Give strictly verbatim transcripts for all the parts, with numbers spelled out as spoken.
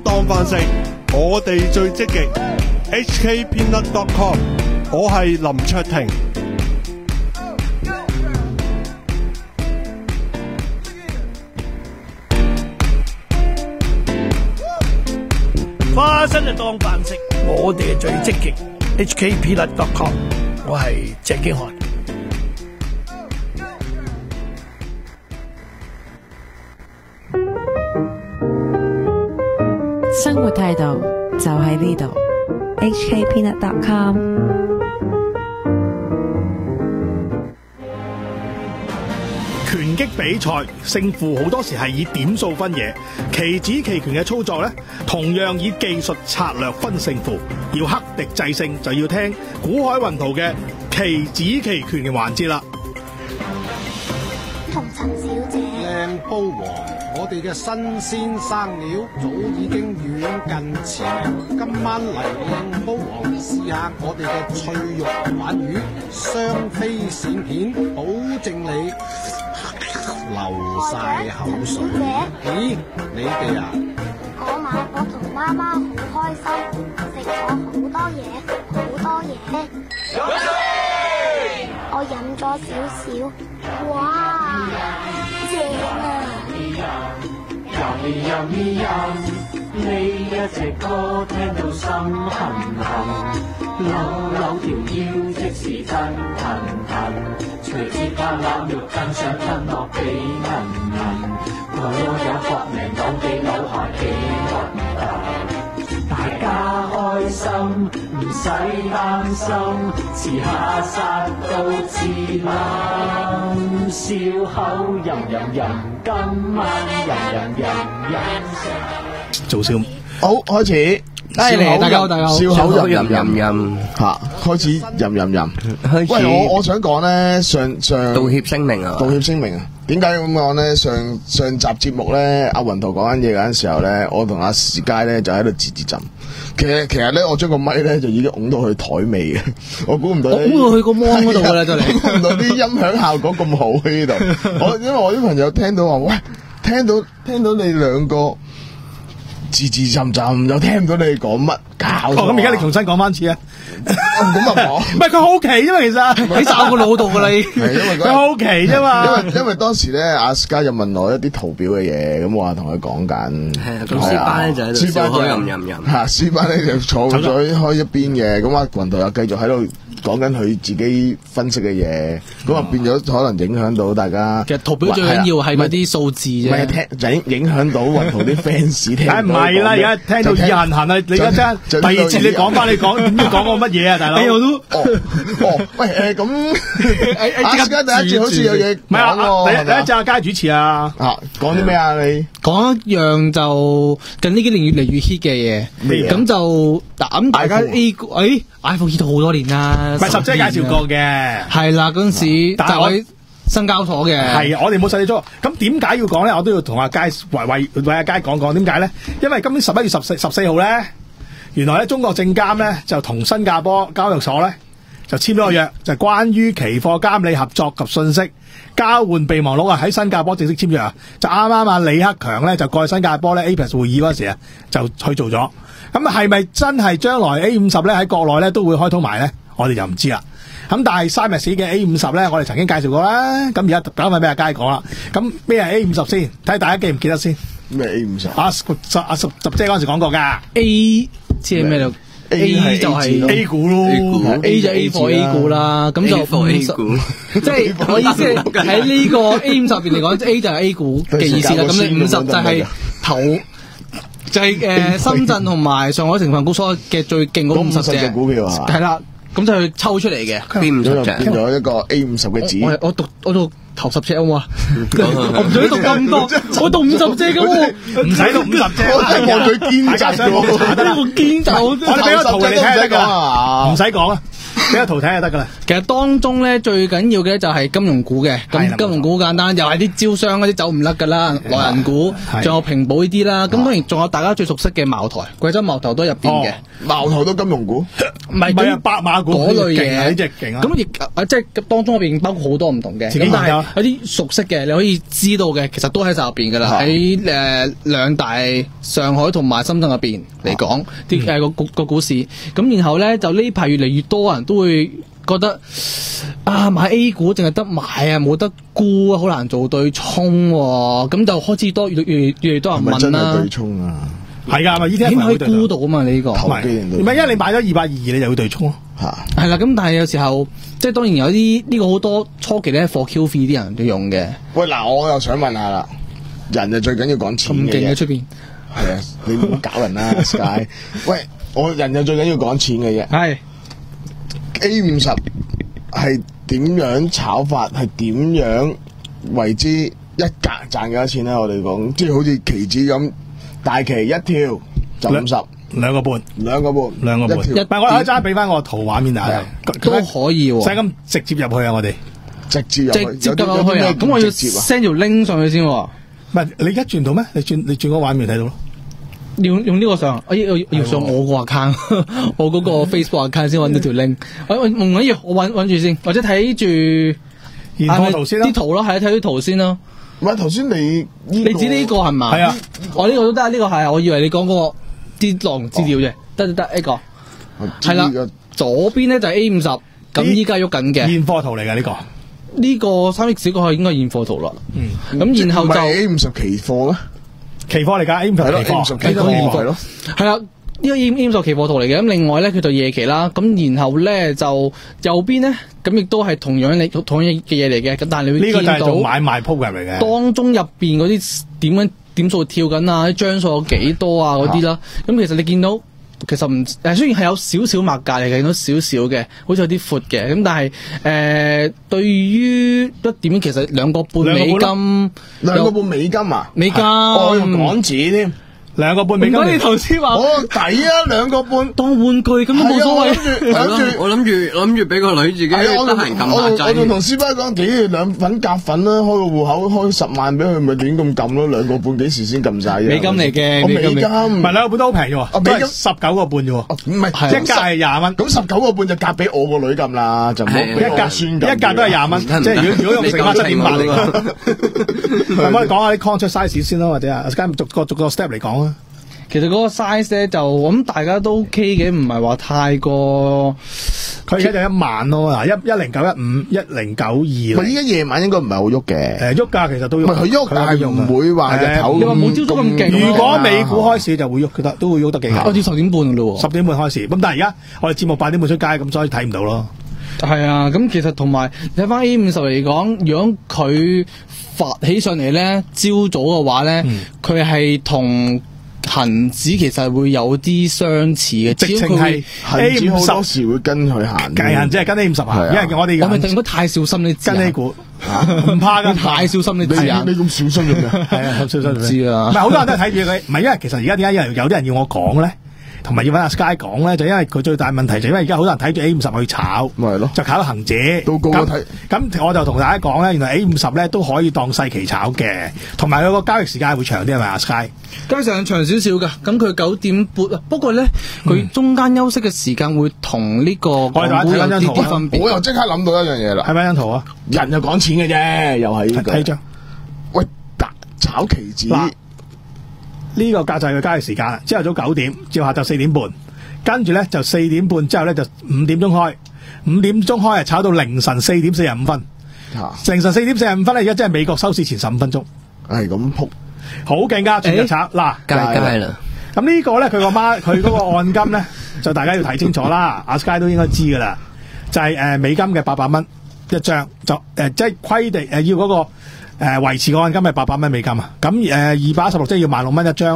當飯食，我哋最積極。H K Peanut dot com， 我係林卓廷。 花生就當飯食，我哋係最積極。H K Peanut dot com， 我係鄭經翰。 生活態度就喺呢度。H K Peanut dot com。 拳擊比賽勝負好多時係以點數分野，棋子棋拳嘅操作呢，同樣以技術策略分勝負。要克敵制勝，就要聽古海雲圖嘅棋子棋拳嘅環節啦。 同陳小姐， 靚煲王，我哋嘅新鮮生料早已經遠近馳名。今晚嚟靚煲王試下我哋嘅脆肉鯇魚，雙飛鱔片，保證你流晒口水。咦，你哋啊？ 嗰晚我同媽媽好開心，食咗好多嘢，好多嘢。我飲咗少少，哇，正啊！ 呢一隻歌聽到心痕痕，扭扭條腰即是真痕痕，隨之間攬肉更想吞落幾銀銀，我有搏命講幾扭下幾暈暈，大家開心唔使擔心，遲下殺到自冧，笑口吟吟吟，今晚吟吟吟吟。 做笑好開始， 嚟嚟，大家好，大家好， 笑口吟吟吟吟吓，開始吟吟吟。喂，我我想講咧，上上道歉聲明啊， 道歉聲明啊，點解咁講咧？上上集節目咧，阿雲圖講緊嘢嗰陣時候咧，我同阿時佳咧就喺度自自浸。其實其實咧，我將個咪咧就已經拱到去台尾嘅，我估唔到， 我估到去個芒嗰度噶啦，就嚟， 估唔到啲音響效果咁好喺呢度。我因為我啲朋友聽到話，喂，聽到聽到你兩個。字字浸浸又聽唔到你講乜，搞咁而家你重新講翻次啊！ 咁啊講， 唔係佢好奇啫嘛，其實你炸個腦度噶啦，係因為佢好奇啫嘛。 因為因為當時咧，阿 Sky 又問我一啲圖表嘅嘢，咁我話同佢講緊。係啊，咁書班咧就喺度書班就吟吟吟嚇，書班咧就坐咗開一邊嘅，咁阿雲圖又繼續喺度講緊佢自己分析嘅嘢，咁啊變咗可能影響到大家。 其實圖表最緊要係嗰啲數字啫， 唔係聽影影響到雲圖啲 fans 聽。 梗唔係啦，而家聽到耳痕痕啊！你而家真第二次你講翻你講點知講個乜嘢啊，大佬？我都哦哦，喂誒咁，阿家第一次好似有嘢唔係啊！第一第一隻阿佳主持啊！ 啊，講啲咩啊？你講一樣就近呢幾年越嚟越 hit 嘅嘢，咁就咁大家 A 股誒 iPhone hit 咗好多年啦， 唔係十姐介紹過嘅， 係啦嗰陣時就喺新交所嘅， 係我哋冇實際咗。咁點解要講咧？我都要同阿佳為為為阿佳講講點解咧？因為今年十一月十四十四號咧，原來咧中國證監咧就同新加坡交易所咧就簽咗個約，就係關於期貨監理合作及信息交換備忘錄啊，喺新加坡正式簽約啊！就啱啱啊李克強咧就過去新加坡咧 A P E C 會議嗰時啊，就去做咗。咁係咪真係將來 A 五十咧喺國內咧都會開通埋咧？我哋就唔知啦。咁但係 Simex 嘅 A 五十咧，我哋曾經介紹過啦。咁而家等翻俾阿佳講啦。咁咩係 A 五十先？睇下大家記唔記得先。 咩 A 五十？ 阿十阿十十姐嗰陣時講過㗎。 A 即係咩咧 ？A 就係 A 股咯 ，A 就 A 貨 A 股啦。咁就 A 股， 即係我意思係喺呢個 A 五十入邊嚟講，A 就係 A 股嘅意思啦。咁你五十就係頭。就係誒深圳同埋上海成分股所嘅最勁嗰五十隻股票啊， 係啦，咁就去抽出嚟嘅， 變五十隻，變咗一個 A 五十嘅紙。 我我讀我讀頭十隻好嘛？我唔想讀咁多，我讀五十隻咁喎， 唔使讀五十隻， 我係望佢堅就， 我堅就， 我哋俾個圖你睇得㗎，唔使講啊。 俾個圖睇就得噶啦。 其實當中咧最緊要嘅就係金融股嘅，咁金融股好簡單，又係啲招商嗰啲走唔甩噶啦，內銀股，仲有平保呢啲啦。咁當然仲有大家最熟悉嘅茅台、貴州茅台都入邊嘅， 茅台都金融股， 唔係係白馬股嗰類嘢， 呢隻勁啊！ 咁亦啊即係當中入邊包括好多唔同嘅，咁但係有啲熟悉嘅你可以知道嘅，其實都喺晒入邊噶啦，喺誒兩大上海同埋深圳入邊嚟講，啲誒個股個股市，咁然後咧就呢排越嚟越多人都會覺得啊買 A 股淨係得買啊，冇得沽啊，好難做對沖喎，咁就開始多越越越嚟越多人問啦。係咪真係對沖啊？ 係㗎，咪依啲點可以沽到啊嘛？你呢個唔係，唔係因為你買咗二百二，你就要對沖咯。 嚇， 係啦，咁但係有時候即係當然有啲呢個好多初期咧 for Q 啲人都用嘅。 喂，嗱，我又想問下啦，人就最緊要講錢嘅。 咁勁嘅出邊？ 係啊，你唔好搞人啦，Sky。喂，我人就最緊要講錢嘅啫。 係 A 五十係點樣炒法？係點樣為之一格賺幾多錢咧？我哋講即係好似期指咁，大期一跳就五十。 兩個半， 兩個半， 兩個半。唔係，我可以揸俾翻我圖畫面大家， 都可以喎。 使咁直接入去啊！我哋直接入去， 直接入去啊！咁我要 send 條 link 上去先。唔係你而家轉到咩？你轉你轉個畫面睇到咯。 用用呢個上，我要要上我個 account， 我嗰個 Facebook account 先揾到條 link。我我唔緊要，我揾揾住先，或者睇住現貨圖先啦。 啲圖咯，係睇啲圖先咯。 唔係頭先你你指呢個係嘛？ 係啊， 我呢個都得，呢個係，我以為你講嗰個。啲內容資料啫，得得得，呢個係啦。左邊咧就係 A 五十，咁依家喐緊嘅現貨圖嚟㗎呢個。 呢個三億小個係應該現貨圖啦。嗯，咁然後就 A 五十期貨咧， 期貨嚟㗎 A 五十期貨， 期貨係咯， 係啦。呢個 A 五十期貨圖嚟嘅，咁另外咧佢就夜期啦。咁然後咧就右邊咧，咁亦都係同樣你同樣嘅嘢嚟嘅。咁但係你會見到呢個就係做買賣 program 嚟嘅。當中入邊嗰啲點樣？點數跳緊啊！啲張數有幾多啊？嗰啲啦，咁、啊、其實你見到其實唔誒，雖然係有少少墨價嚟嘅，見到少少嘅，好似有啲闊嘅，咁但係誒、呃，對於一點其實兩個半美金， 兩個半美金啊， 美金， 我用港紙添。 兩個半美金， 唔該你頭先話我抵啊，兩個半當玩具咁都冇所謂。 係咯，我諗住諗住俾個女自己得閒撳下掣。 我仲同師伯講，幾兩粉夾粉啦，開個戶口開十萬俾佢，咪亂咁撳咯。兩個半幾時先撳晒啫？ 美金嚟嘅， 美金唔係兩個半都好平啫喎，都係十九個半啫喎。 唔係一格係廿蚊， 咁十九個半就夾俾我個女撳啦，就唔好俾我孫撳。 一格都係廿蚊，即係如果如果用乘翻七點八嚟講，咁我哋講下啲 contract size 先啦，或者啊，逐個逐個 step 嚟講啊。 其實嗰個 size 咧就我諗大家都 OK 嘅，唔係話太過。 佢而家就一萬咯，嗱一一零九一五一零九二。 佢依家夜晚應該唔係好喐嘅。 誒喐㗎，其實都喐。 唔係佢喐，但係唔會話日頭。 你話冇朝早咁勁。 如果美股開市就會喐，佢得都會喐得幾下。 開始十點半㗎咯喎。 十點半開始，咁但係而家我哋節目八點半出街，咁所以睇唔到咯。 係啊，咁其實同埋睇翻 A 五十嚟講，如果佢發起上嚟咧，朝早嘅話咧，佢係同恒指其實會有啲相似嘅， 直情係 A 五十好多時會跟佢行， 計恒指係跟 A 五十行，因為我哋我咪應該太小心呢跟 A 股，唔怕㗎， 太小心呢字眼， 你咁小心嘅咩？ 係啊，好小心。 知啊， 唔係好多人都係睇住佢，唔係因為其實而家點解有人有啲人要我講咧？同埋要揾阿 Sky 講咧，就因為佢最大問題就因為而家好多人睇住 A 五十去炒， 咪係咯， 就炒到恒指。 到個個睇， 咁我就同大家講咧，原來 A 五十咧都可以當細期炒嘅，同埋佢個交易時間會長啲係咪啊 Sky？ 交易時間長少少㗎，咁佢九點半，不過咧佢中間休息嘅時間會同呢個港股有啲啲分別。 我又即刻諗到一樣嘢啦， 係咪張圖啊？ 人就講錢嘅啫，又係呢個。 睇張。 喂，炒期指。 呢個價就係佢交易時間啦，朝頭早九點至下晝四點半，跟住咧就四點半之後咧就五點鐘開，五點鐘開啊炒到凌晨四點四十五分，啊、凌晨四點四十五分咧而家即係美國收市前十五分鐘， 係咁撲， 好勁㗎，全日炒嗱， 街街啦。 咁呢個咧佢個媽佢嗰個按金咧就大家要睇清楚啦，阿 Sky 都應該知㗎啦，就係、是、誒、呃、美金嘅八百蚊一張，就誒、呃、即係規定誒、呃、要嗰、那個。誒、呃、維持個按金係八百蚊美金啊，咁誒二百一十六即係要萬六蚊一張啦。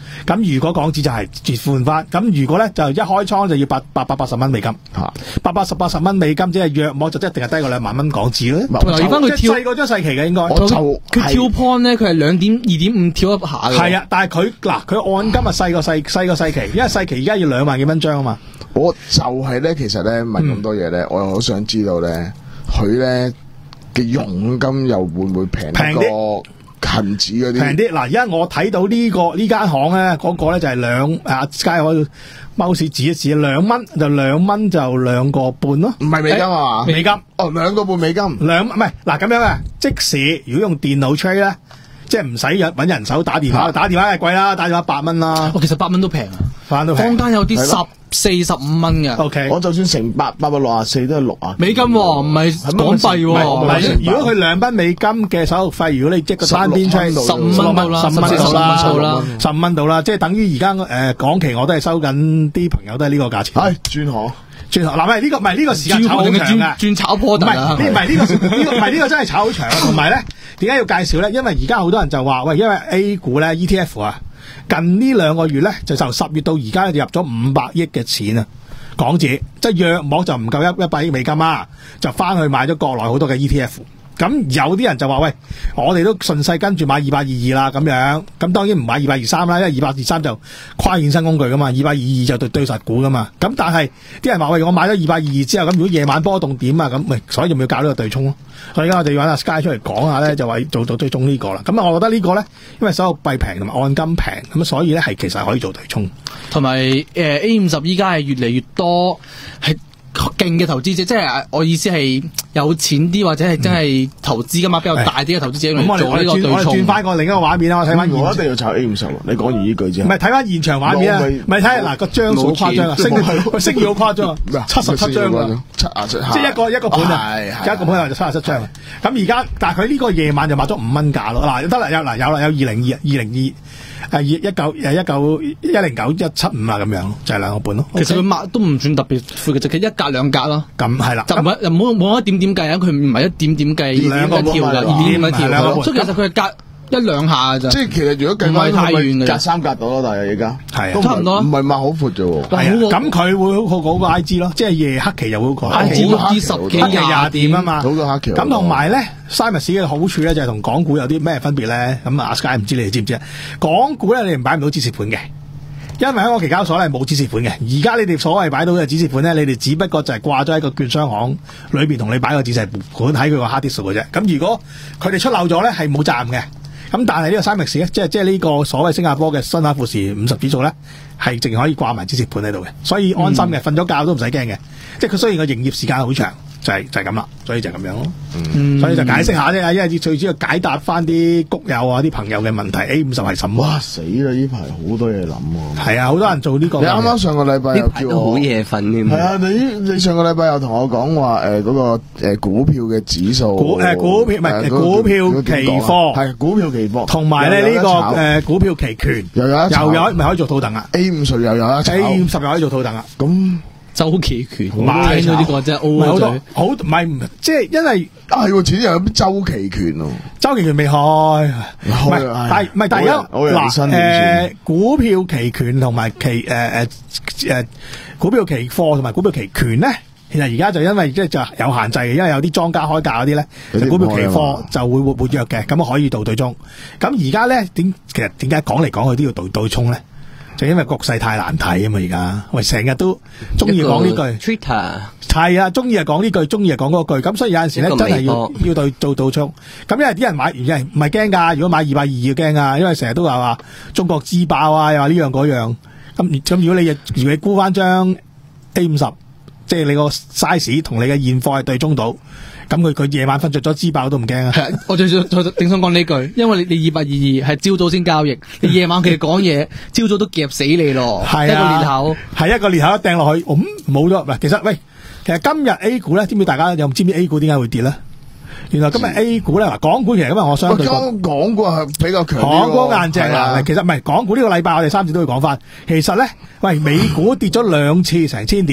咁如果港紙就係折換翻，咁如果咧就一開倉就要八八百八十蚊美金，嚇八百十八十蚊美金，即係約莫就一定係低過兩萬蚊港紙咯。 留意翻佢跳細過張細期嘅應該， 佢跳 point 咧，佢係兩點二點五跳一下嘅。 係啊，但係佢嗱佢按金啊細過細細過細期，因為細期而家要兩萬幾蚊張啊嘛。 我就係咧，其實咧問咁多嘢咧，嗯、我又好想知道咧，佢咧嘅佣金又會唔會平過恒指嗰啲？ 平啲嗱，而家我睇到呢、這個呢間行咧，嗰、那個咧就係兩啊街可貓屎指一指兩蚊就兩蚊就兩個半咯， 唔係美金啊嘛？ 美金哦，兩個半美金， 兩唔係嗱咁樣啊！即使如果用電腦 trade 咧，即係唔使揾人手打電話，打電話係貴啦，打電話八蚊啦。 哦，其實八蚊都平啊， 八蚊都平。 坊間有啲十四十五蚊嘅。 O K， 我就算成八八百六十四都係六啊。 美金喎，唔係港幣喎。 唔係，如果佢兩蚊美金嘅手續費，如果你即個單邊 trade 十五蚊到啦， 十五蚊到啦， 十五蚊到啦， 十五蚊到啦，即係等於而家誒港期我都係收緊啲朋友都係呢個價錢。 係轉行。 轉頭嗱，唔係呢個，唔係呢個時間炒好長嘅， 轉炒波特啊！ 唔係呢，唔係呢個，呢個唔係呢個真係炒好長。同埋咧，點解要介紹咧？因為而家好多人就話喂，因為 A 股咧 E T F 啊，近呢兩個月咧就由十月到而家就入咗五百億嘅錢啊，港紙，即係約莫就唔夠一一百億美金啊，就翻去買咗國內好多嘅 E T F。咁有啲人就話喂，我哋都順勢跟住買二百二二啦咁樣，咁當然唔買二百二三啦，因為二百二三就跨衍生工具噶嘛，二百二二就對對實股噶嘛。咁但係啲人話喂，我買咗二百二二之後，咁如果夜晚波動點啊咁，喂，所以就咪要搞呢個對沖咯。所以而家我哋要揾阿 Sky 出嚟講下咧，就話做到對沖呢個啦。咁啊，我覺得呢個咧，因為所有幣平同埋按金平，咁所以咧係其實可以做對沖。 同埋誒 A 五十依家係越嚟越多係勁嘅投資者，即係我意思係有錢啲或者係真係投資㗎嘛，比較大啲嘅投資者嚟做呢個對沖。 我哋轉翻個另一個畫面啦，我睇翻。 我一定要炒 A 五十喎！你講完呢句之後， 唔係睇翻現場畫面啊！唔係睇下嗱個張數好誇張啊，升佢升咗好誇張啊，七十七張啊， 七啊七， 即係一個一個盤啊，一個盤就七十七張啊。咁而家但係佢呢個夜晚就賣咗五蚊價咯。嗱得啦，有嗱有啦，有二零二二零二。誒，一九誒一九一零九一七五啊，咁樣就係兩個半咯。 其實佢抹都唔算特別闊嘅，就佢一格兩格咯。 咁係啦， 就唔係又冇冇一點點計啊！佢唔係一點點計， 兩個跳嘅，二點點跳。所以其實佢係隔一兩下咋。 即係其實如果計翻太遠嘅，隔三格到咯，但係而家係差唔多， 唔係抹好闊啫喎。 係咁佢會好過個 I G 咯，即係夜黑期又會過 I G 六至十幾廿點啊嘛。 好過黑期。 咁同埋咧 Simex 嘅好處咧就係同港股有啲咩分別咧？咁啊 Sky 唔知你哋知唔知啊？港股咧你唔擺唔到止蝕盤嘅，因為香港期交所咧冇止蝕盤嘅。而家你哋所謂擺到嘅止蝕盤咧，你哋只不過就係掛咗喺個券商行裏邊同你擺個止蝕盤喺佢個 hard disk 嘅啫。咁如果佢哋出漏咗咧，係冇責任嘅。咁但係呢個 Simex 咧，即係即係呢個所謂新加坡嘅新亞富時五十指數咧，係淨可以掛埋止蝕盤喺度嘅，所以安心嘅，瞓咗、嗯、覺都唔使驚嘅。即係佢雖然個營業時間好長，就係、是、就係咁啦，所以就係咁樣咯。嗯，所以就解釋下啫，因為最主要解答翻啲谷友啊、啲朋友嘅問題。A 五十係什麼？ 哇死啦！呢排好多嘢諗喎。 係啊，好多人做呢、這個。 你啱啱上個禮拜又叫我好夜瞓添。 係啊，你你上個禮拜又同我講話誒嗰個誒股票嘅指數。 股誒、呃、股票唔係、呃、股票期貨係股票期貨，同埋咧呢個誒、呃、股票期權又有又有咪可以做套戥啊 ？A 五十又有一 A 五十又可以做套戥啊？ 咁。 周期權，聽到呢個真係 O 咗嘴， 好唔係即係因為啊係喎，始終有啲周期權喎， 周期權未開，唔係但係唔係但係而家嗱誒股票期權同埋期誒誒誒股票期貨同埋股票期權咧，其實而家就因為即係就有限制嘅，因為有啲莊家開價嗰啲咧，股票期貨就會活活躍嘅，咁可以做對沖。咁而家咧點其實點解講嚟講去都要對對沖咧？就因為局勢太難睇啊嘛，而家喂成日都中意講呢句 Twitter 係啊，中意係講呢句，中意係講嗰句，咁所以有陣時咧真係要要對做對沖。咁因為啲人買，而係唔係驚噶？如果買二百二要驚噶，因為成日都話話中國自爆啊，又話呢樣嗰樣。咁咁如果你如果你估翻張 A 五十，即係你個 size 同你嘅現貨係對沖到。咁佢佢夜晚瞓着咗支爆都唔驚啊！ 係，我最想正想講呢句，因為你你二百二二係朝早先交易，你夜晚佢哋講嘢，朝早都夾死你咯。係啊，一個裂口， 係一個裂口一掟落去，咁冇咗。嗱，其實喂，其實今日 A 股咧，知唔知大家又知唔知 A 股點解會跌咧？原來今日 A 股咧，嗱，港股其實今日我相對講， 港股係比較強， 港股硬淨啊。其實唔係港股呢個禮拜，我哋三次都會講翻。其實咧，喂，美股跌咗兩次成千點。即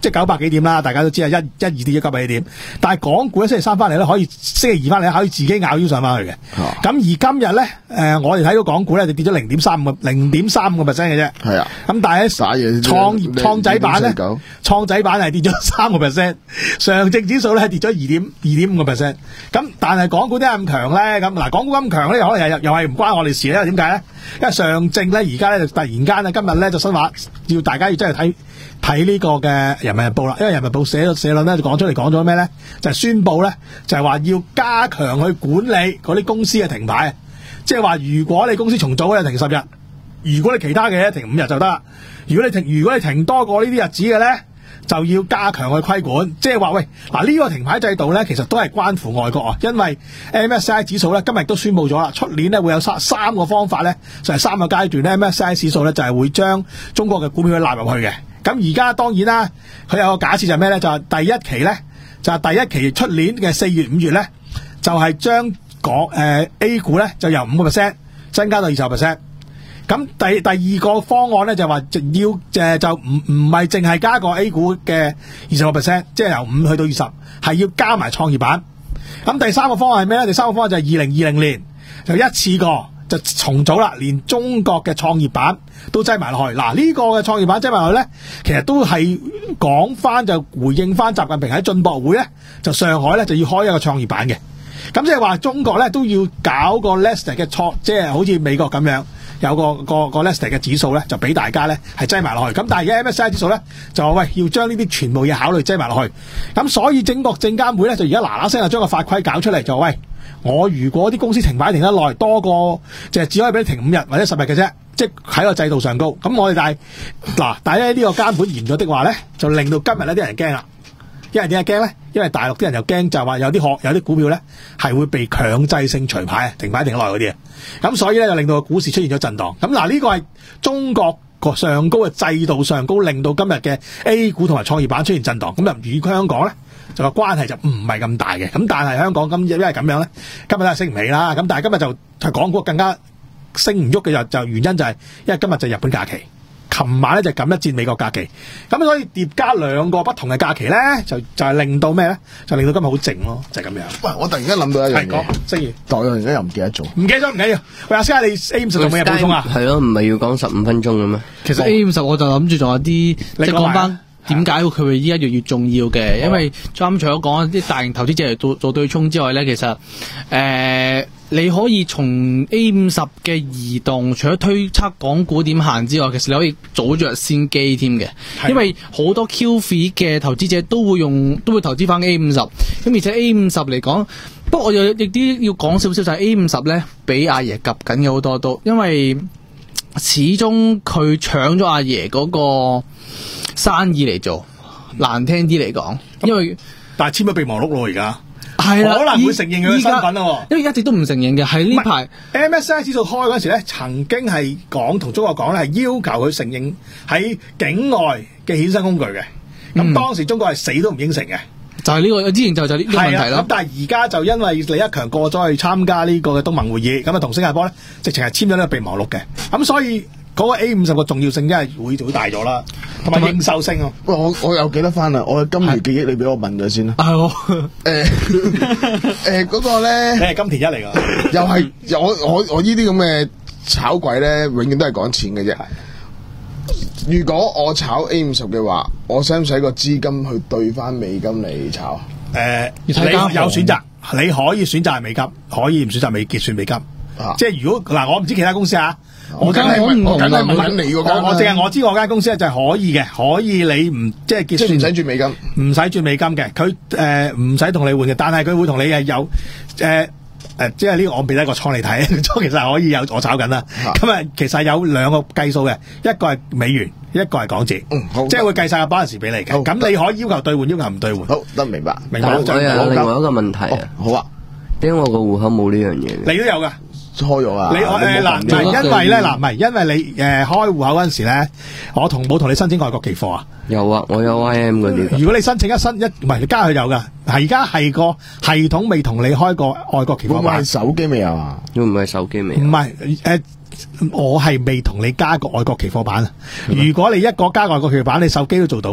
即係九百幾點啦，大家都知啊，一一二跌咗九百幾點。但係港股咧星期三翻嚟咧，可以星期二翻嚟可以自己咬腰上翻去嘅。咁、啊、而今日咧，誒、呃、我哋睇到港股咧就跌咗零點三五個零點三五個 percent 嘅啫。係啊。咁但係咧創業創仔板咧，創仔板係跌咗三個 percent， 上證指數咧係跌咗二點二點五個 percent。咁但係港股點解咁強咧？咁嗱，港股咁強咧，可能又又係唔關我哋事咧？點解咧？因為上證咧而家咧就突然間咧今日咧就新話要大家要真係睇睇呢個嘅人民日報啦，因為人民日報寫咗社論咧就講出嚟講咗咩咧？就係、是、宣布咧就係、是、話要加強去管理嗰啲公司嘅停牌，即係話如果你公司重組咧停十日，如果你其他嘅停五日就得啦。如果你停如果你停多過呢啲日子嘅咧，就要加強去規管，即係話喂嗱呢、這個停牌制度咧，其實都係關乎外國啊，因為 M S C I 指數咧今日都宣布咗啦，出年咧會有三三個方法咧，就係、是、三個階段咧 M S C I 指數咧就係、是、會將中國嘅股票納入去嘅。咁而家當然啦，佢有個假設就係咩咧？就係、是、第一期咧，就係、是、第一期出年嘅四月五月咧，就係、是、將港誒 A 股咧就由五個 percent 增加到二十個 percent。咁第第二個方案咧就話要誒就唔唔係淨係加個 A 股嘅二十個 percent， 即係由五去到二十，係要加埋創業板。咁第三個方案係咩咧？第三個方案就係二零二零年就一次過就重組啦，連中國嘅創業板都擠埋落去。嗱、這、呢個嘅創業板擠埋落去咧，其實都係講翻就回應翻習近平喺進博會咧，就上海咧就要開一個創業板嘅。咁即係話中國咧都要搞個 listed 嘅創，即係好似美國咁樣。有個個個 listed 嘅指數咧，就俾大家咧係擠埋落去。咁但係而家 M S C I 指數咧就話喂，要將呢啲全部嘢考慮擠埋落去。咁所以整個證監會咧就而家嗱嗱聲就將個法規搞出嚟，就話喂，我如果啲公司停牌停得耐，多過就係只可以俾你停五日或者十日嘅啫，即係喺個制度上高。咁我哋但係嗱，但係咧呢個監管嚴咗的話咧，就令到今日呢啲人驚啦。因為點解驚咧？因為大陸啲人又驚，就話有啲學有啲股票咧係會被強制性除牌、停牌停得耐嗰啲啊。咁所以咧就令到個股市出現咗震盪。咁嗱呢個係中國個上高嘅制度上高，令到今日嘅 A 股同埋創業板出現震盪。咁就與香港咧就個關係就唔係咁大嘅。咁但係香港今因為咁樣咧，今日都係升唔起啦。咁但係今日就係港股更加升唔喐嘅就就原因就係因為今日就係日本假期。琴晚咧就咁一戰美國假期，咁所以疊加兩個不同嘅假期咧，就就係令到咩咧？就令到今日好靜咯，就係、是、咁樣。喂，我突然間諗到一樣嘢，正如，但我而家又唔記得咗，唔記得咗唔緊要。喂，阿師你 A 五十仲有咩補充啊？係咯，唔係要講十五分鐘嘅咩？其實 A 五十我就諗住仲有啲，即係講翻點解佢會依家越越重要嘅？因為啱除咗講啲大型投資者嚟做做對沖之外咧，其實誒。呃你可以從 A 五十嘅移動，除咗推測港股點行之外，其實你可以早着先機添嘅，因為好多 Q 費嘅投資者都會用，都會投資翻 A 五十。咁而且 A 五十嚟講，不過我又亦啲要講少少就係 A 五十咧，俾阿爺夾緊嘅好多都，因為始終佢搶咗阿爺嗰個生意嚟做，難聽啲嚟講，因為但係簽咗備忘錄咯而家。係啦，可能會承認佢嘅身份咯，因為一直都唔承認嘅。係呢排 M S C I 指數開嗰時咧，曾經係講同中國講咧，係要求佢承認喺境外嘅衍生工具嘅。咁、嗯、當時中國係死都唔應承嘅，就係呢、這個之前就就呢個問題啦。咁但係而家就因為李克強過咗去參加呢個嘅東盟會議，咁啊同新加坡咧直情係簽咗呢個備忘錄嘅。咁所以嗰個 A 五十個重要性真係會會大咗啦，同埋認受性啊！喂，我我又記得翻啦，我嘅金魚記憶你俾我問咗先啦。係我誒誒嗰個咧，你係金田一嚟噶，又係我我我呢啲咁嘅炒鬼咧，永遠都係講錢嘅啫。如果我炒 A 五十嘅話，我使唔使個資金去兌翻美金嚟炒？誒、呃，你有選擇，你可以選擇係美金，可以唔選擇美結算美金。啊、即係如果嗱，我唔知其他公司啊。我梗係我梗係問你嗰間，我淨係我知我間公司咧就係可以嘅，可以你唔即係結算唔使轉美金，唔使轉美金嘅，佢誒唔使同你換嘅，但係佢會同你係有誒誒、呃，即係呢個我俾一個倉你睇，倉其實係可以有我炒緊啦。咁啊，其實有兩個計數嘅，一個係美元，一個係港紙，嗯，好，即係會計晒個 balance俾你嘅。咁你可以要求兌換，要求唔兌換。好，得明白。明白。我有另外一個問題啊、哦，好啊，點解我個戶口冇呢樣嘢？你都有噶。開咗啊！你誒嗱，唔係因為咧嗱，唔係因為你誒、呃、開戶口嗰陣時咧，我同冇同你申請外國期貨啊？有啊，我有 I M 嗰啲。如果你申請一申一唔係你加佢有噶，係而家係個系統未同你開過外國期貨版。會唔會係手機未有啊？會唔會係手機未有？唔係誒，我係未同你加過外國期貨版啊！如果你一個加外國期貨版，你手機都做到嘅。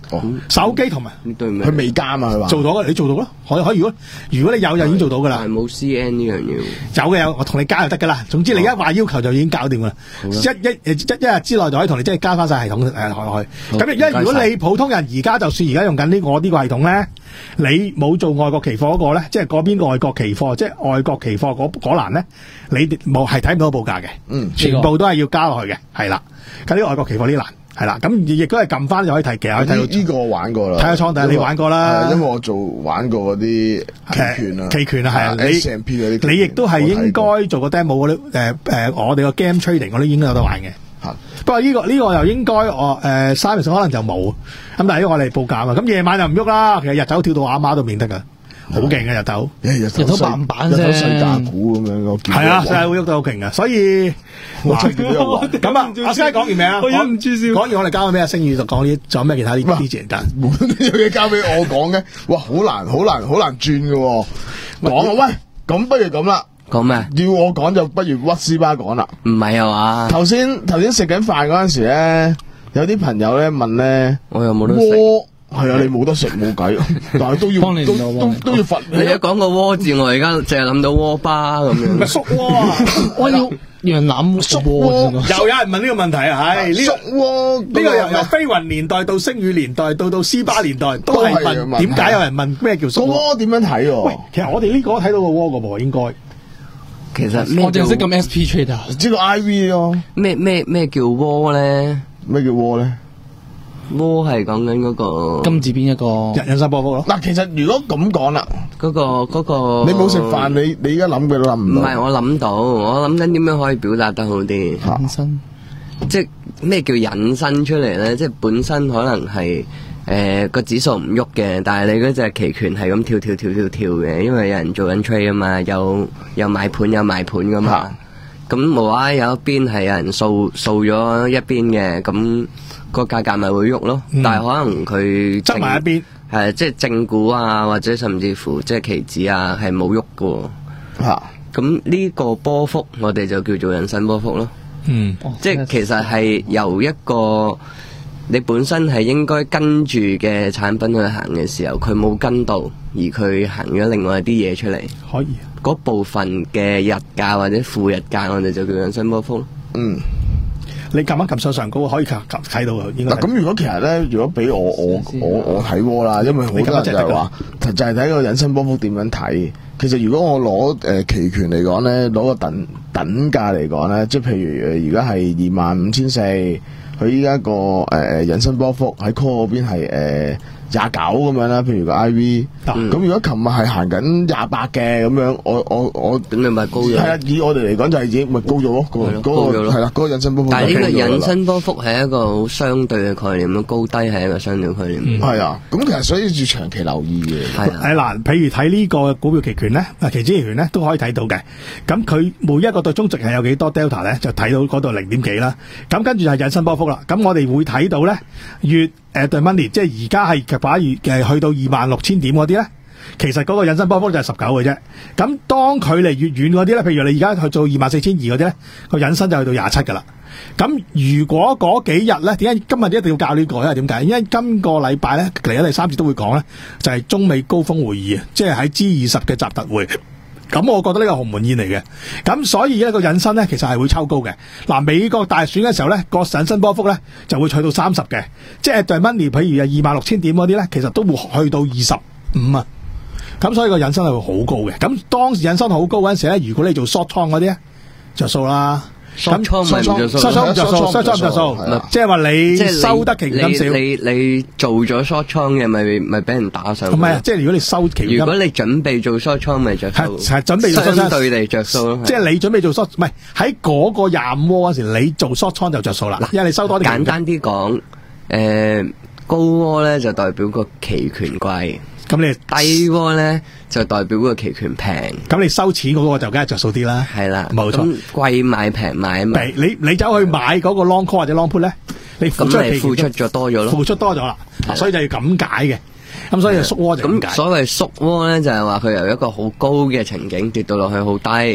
哦， 手機同埋佢未加嘛，佢話做到嘅，你做到咯，可以可以。如果如果你有就已經做到噶啦。 係冇 C N 呢樣嘢。 有嘅有，我同你加就得噶啦。總之你一話要求就已經搞掂噶啦，一一一一日之內就可以同你即係加翻晒系統誒落去。咁因為如果你普通人而家就算而家用緊呢我呢個系統咧，你冇做外國期貨嗰個咧，即係嗰邊外國期貨，即係外國期貨嗰嗰欄咧，你冇係睇唔到報價嘅，嗯，全部都係要加落去嘅，係啦。咁呢個外國期貨呢欄。係啦，咁亦都係撳翻就可以睇，其實可以睇到呢個我玩過啦。 睇下倉底，你玩過啦。 因為我做玩過嗰啲期權啊， 期權啊，係啊，你你亦都係應該做個 demo 嗰啲誒誒，我哋個 game trading 我都應該有得玩嘅。不過呢個呢個又應該我誒三日可能就冇，咁但係因為我哋報價嘛，咁夜晚就唔喐啦。其實日頭跳到阿媽都唔認得噶。好勁嘅日頭， 日頭板板啫， 日頭細價股咁樣，我見係啊，世界會喐到好勁嘅，所以咁啊，阿師講完未啊？ 我唔知先。 講完我哋交咗咩啊？星宇就講呢，仲有咩其他啲啲嘢得？ 冇有嘢交俾我講嘅，哇，好難，好難，好難轉嘅。講啊，喂，咁不如咁啦， 講咩？ 要我講就不如屈斯巴講啦。 唔係啊嘛？ 頭先頭先食緊飯嗰陣時咧，有啲朋友咧問咧， 我又冇得食。 係啊，你冇得食冇計，但係都要都都都要罰。 你一講個鍋字，我而家淨係諗到鍋巴咁樣。 粟鍋啊！ 我要讓諗粟鍋。又有人問呢個問題啊！係呢粟鍋呢個由由飛雲年代到星宇年代到到斯巴年代都係問點解有人問咩叫粟鍋？ 個鍋點樣睇？ 喂，其實我哋呢個睇到個鍋個噃，應該。 其實我淨係識咁 S P Trader， 知道 I V 咯。 咩咩咩叫鍋咧？ 咩叫鍋咧？ 鍋係講緊嗰個金字邊一個人生波幅咯。 嗱，其實如果咁講啦， 嗰個嗰個你冇食飯，你你而家諗佢都諗唔到。 唔係我諗到，我諗緊點樣可以表達得好啲。 引申， 即係咩叫引申出嚟咧？即係本身可能係誒個指數唔喐嘅，但係你嗰隻期權係咁跳跳跳跳跳嘅，因為有人做緊 trade 啊嘛，有有買盤有賣盤噶嘛。咁無啦啦有一邊係有人掃掃咗一邊嘅，咁個價格咪會喐咯。嗯、但係可能佢執埋一邊， 係即係正股啊，或者甚至乎即係期指啊，係冇喐嘅。嚇！咁呢個波幅我哋就叫做引伸波幅咯。 嗯， 即係其實係由一個你本身係應該跟住嘅產品去行嘅時候，佢冇跟到，而佢行咗另外一啲嘢出嚟。 可以。 嗰部分嘅日價或者負日價，我哋就叫引伸波幅咯。 嗯， 你撳一撳上上高可以睇睇到嘅。 嗱，咁如果其實咧，如果俾我我我我睇波啦，因為好多人就係話就係睇個引伸波幅點樣睇。其實如果我攞誒、呃、期權嚟講咧，攞個等等價嚟講咧，即係譬如誒而家係二萬五千四，佢依家個誒引伸波幅喺 call 嗰邊係誒廿九咁樣啦，譬如個 I V，咁、嗯、如果琴日係行緊廿八嘅咁樣，我我我咁你咪高咗？ 係啊，以我哋嚟講就係已經咪高咗咯，嗰、那個嗰個係啦，嗰、那個引伸波幅。 但係呢個引伸波幅係一個好相對嘅概念咯，高低係一個相對概念。係、 嗯、啊，咁其實所以要長期留意嘅。 係啊，嗱，譬如睇呢個股票期權咧，啊期指期權咧都可以睇到嘅。咁佢每一個對沖值係有幾多 delta 咧，就睇到嗰度零點幾啦。咁跟住就係引伸波幅啦。咁我哋會睇到咧月。誒對 money， 即係而家係把月誒去到二萬六千點嗰啲咧，其實嗰個引伸波幅就係十九嘅啫。咁當距離越遠嗰啲咧，譬如你而家去做二萬四千二嗰啲咧，個引伸就去到廿七㗎啦。咁如果嗰幾日咧，點解今日一定要教呢個？因為點解？因為今個禮拜咧嚟緊第三節都會講咧，就係中美高峰會議啊，即係喺 G 二十嘅習特會。咁我覺得呢個鴻門宴嚟嘅，咁所以呢個引伸咧其實係會抽高嘅。嗱，美國大選嘅時候咧，個引伸波幅咧就會去到三十嘅，即係對 money， 譬如二萬六千點嗰啲咧，其實都會去到二十五啊。咁所以個引伸係會好高嘅。咁當時引伸好高嗰陣時咧，如果你做 short 倉嗰啲咧，着數啦。 short 倉咪唔着數 ，short 倉唔着數，short 倉唔着數，即係話你收得期權金少， 你你你做咗 short 倉嘅咪咪俾人打上。 唔係啊，即係如果你收期權金， 如果你準備做 short 倉咪着數， 係係準備做 short 倉， 相對地着數咯。 即係你準備做 short， 唔係喺嗰個廿五窩嗰時，你做 short 倉就着數啦。因為你收多啲。 簡單啲講，誒高窩咧就代表個期權貴。咁你低窩咧就代表個期權平， 咁你收錢嗰個就梗係着數啲啦。 係啦， 冇錯。 貴買平買啊嘛。 你你走去買嗰個 long call 或者 long put 咧，你付出你付出咗多咗咯， 付出多咗啦，所以就要咁解嘅。咁所以縮窩就咁解。 所謂縮窩咧就係話佢由一個好高嘅情景跌到落去好低，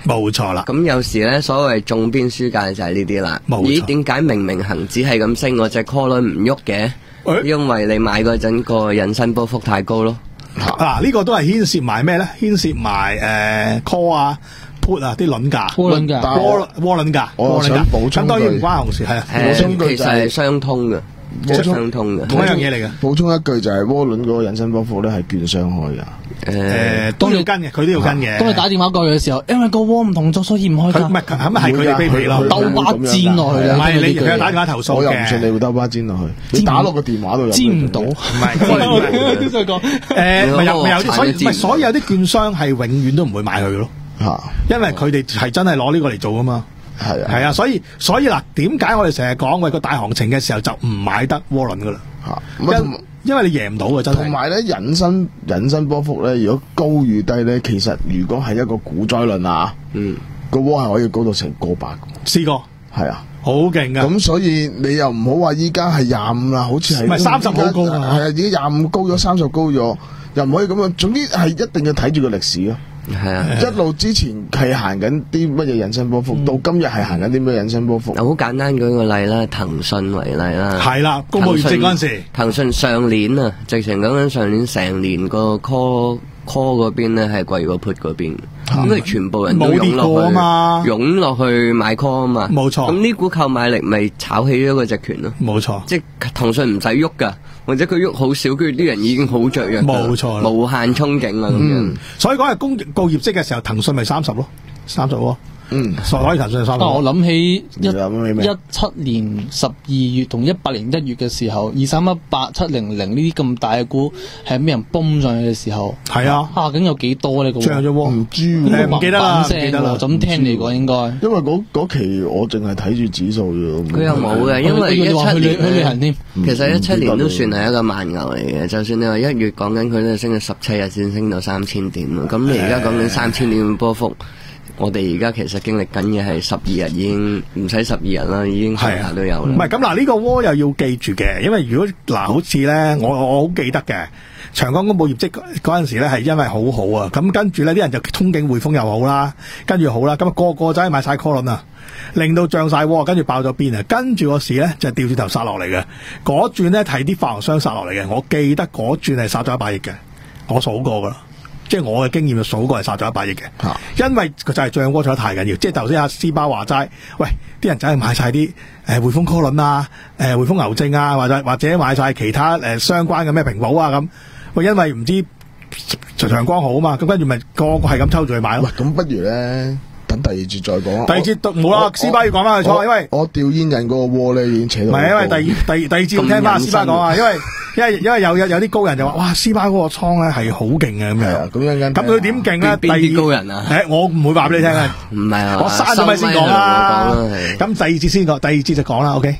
冇錯啦。 咁有時咧，所謂中邊輸價就係呢啲啦。 冇錯咦？點解明明恒指係咁升，我隻 call 輪唔喐嘅？ 欸因為你買嗰陣個引伸波幅太高咯。 嗱，呢個都係牽涉埋咩咧？牽涉埋誒 call 啊、put 啊啲輪價、 窩輪價窩窩輪價、 我窩輪價。 想補充咁當然唔句關紅事，係啊， 誒， 充句其實係相通嘅，即係相通嘅。 同一樣嘢嚟嘅。 補充一句就係窩輪嗰個引伸波幅咧係券商開㗎。 誒， 誒都要跟嘅，佢都要跟嘅。 當你打電話過去嘅時候，因為個窩唔同咗，所以唔開㗎。 佢唔係咁係佢哋卑鄙咯， 兜巴煎落去唔係你佢佢打電話投訴嘅。 我又唔信你會兜巴煎落去，你打落個電話度煎唔到。 唔係，我再講誒咪有咪有啲，所以唔煎係所有啲券商係永遠都唔會買佢咯， 嚇， 因為佢哋係真係攞呢個嚟做噶嘛。 係啊， 係啊，所以所以嗱，點解我哋成日講喂個大行情嘅時候就唔買得窩輪噶啦？ 嚇， 因因為你贏唔到嘅真係。 同埋咧引申引申波幅咧，如果高與低咧，其實如果係一個股災論啊， 嗯， 個窩係可以高到成個百個， 試過係啊。 好勁噶。 咁所以你又唔好話依家係廿五啦，好似係唔係三十好高啊係啊，而家廿五高咗，三十高咗，又唔可以咁樣。總之係一定要睇住個歷史咯。 係啊。 一路之前係行緊啲乜嘢引伸波幅，到今日係行緊啲咩引伸波幅。 好簡單舉個例啦，騰訊為例啦。 係啦，公佈業績嗰陣時， 騰訊上年啊，直情講緊上年成年個 call call 嗰邊咧係貴過 put 嗰邊，因為全部人都冇跌過湧落去啊嘛， 湧落去買 call 啊嘛。 冇錯。 咁呢股購買力咪炒起咗嗰隻權咯。 冇錯。 即係騰訊唔使喐噶，或者佢喐好少，跟住啲人已經好雀躍。 冇錯啦。 無限憧憬啊咁樣。 所以講係公告業績嘅時候，騰訊咪三十咯，三十喎。 嗯， 所以騰訊係三十。 我諗起一一一七年十二月同一八年一月嘅時候，二三一八七零零呢啲咁大嘅股係俾人崩上去嘅時候， 係啊， 啊，究竟有幾多呢個？ 漲咗喎， 唔知唔記得啦，唔記得啦， 咁聽嚟講應該。 因為嗰嗰期我淨係睇住指數啫。 佢又冇嘅，因為一七年去旅行添。 其實一七年都算係一個慢牛嚟嘅，就算你話一月講緊佢都升咗十七日先升到三千點咯。咁你而家講緊三千點嘅波幅。我哋而家其實經歷緊嘅係十二日，已經唔使十二日啦，已經下下都有啦。 唔係咁嗱，呢個窩又要記住嘅，因為如果嗱，好似咧，我我好記得嘅，長江公佈業績嗰陣時咧係因為好好啊，咁跟住咧啲人就憧憬匯豐又好啦，跟住好啦，咁啊個個仔買晒 call 輪啊，令到漲晒窩，跟住爆咗邊啊，跟住個市咧就掉轉頭殺落嚟嘅，嗰轉咧係啲發行商殺落嚟嘅，我記得嗰轉係殺咗一百億嘅，我數過噶啦。即係我嘅經驗就數過係殺咗一百億嘅， 啊、 因為佢就係漲窩咗得太緊要。即係頭先阿斯巴話齋，喂，啲人仔係買晒啲誒匯豐 call 輪啊，誒、呃、匯豐牛證啊，或者或者買晒其他誒、呃、相關嘅咩平保啊咁。喂，因為唔知長江好啊嘛，咁跟住咪個個係咁抽住去買咯。 喂，咁不如咧。等第二節再講。 第二節冇啦，斯巴要講翻佢錯，因為我吊煙癮嗰個窩咧已經扯到。 唔係，因為第二第第二節要聽翻斯巴講啊，因為因為因為有有有啲高人就話，哇，斯巴嗰個倉咧係好勁嘅咁樣。 咁樣咁佢點勁咧？ 邊啲高人啊？ 誒，我唔會話俾你聽啊。 唔係啊， 我閂咗咪先講啦。咁第二節先講，第二節就講啦。OK。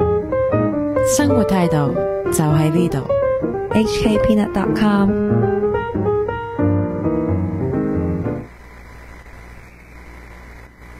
生活態度就喺呢度。H K Peanut dot com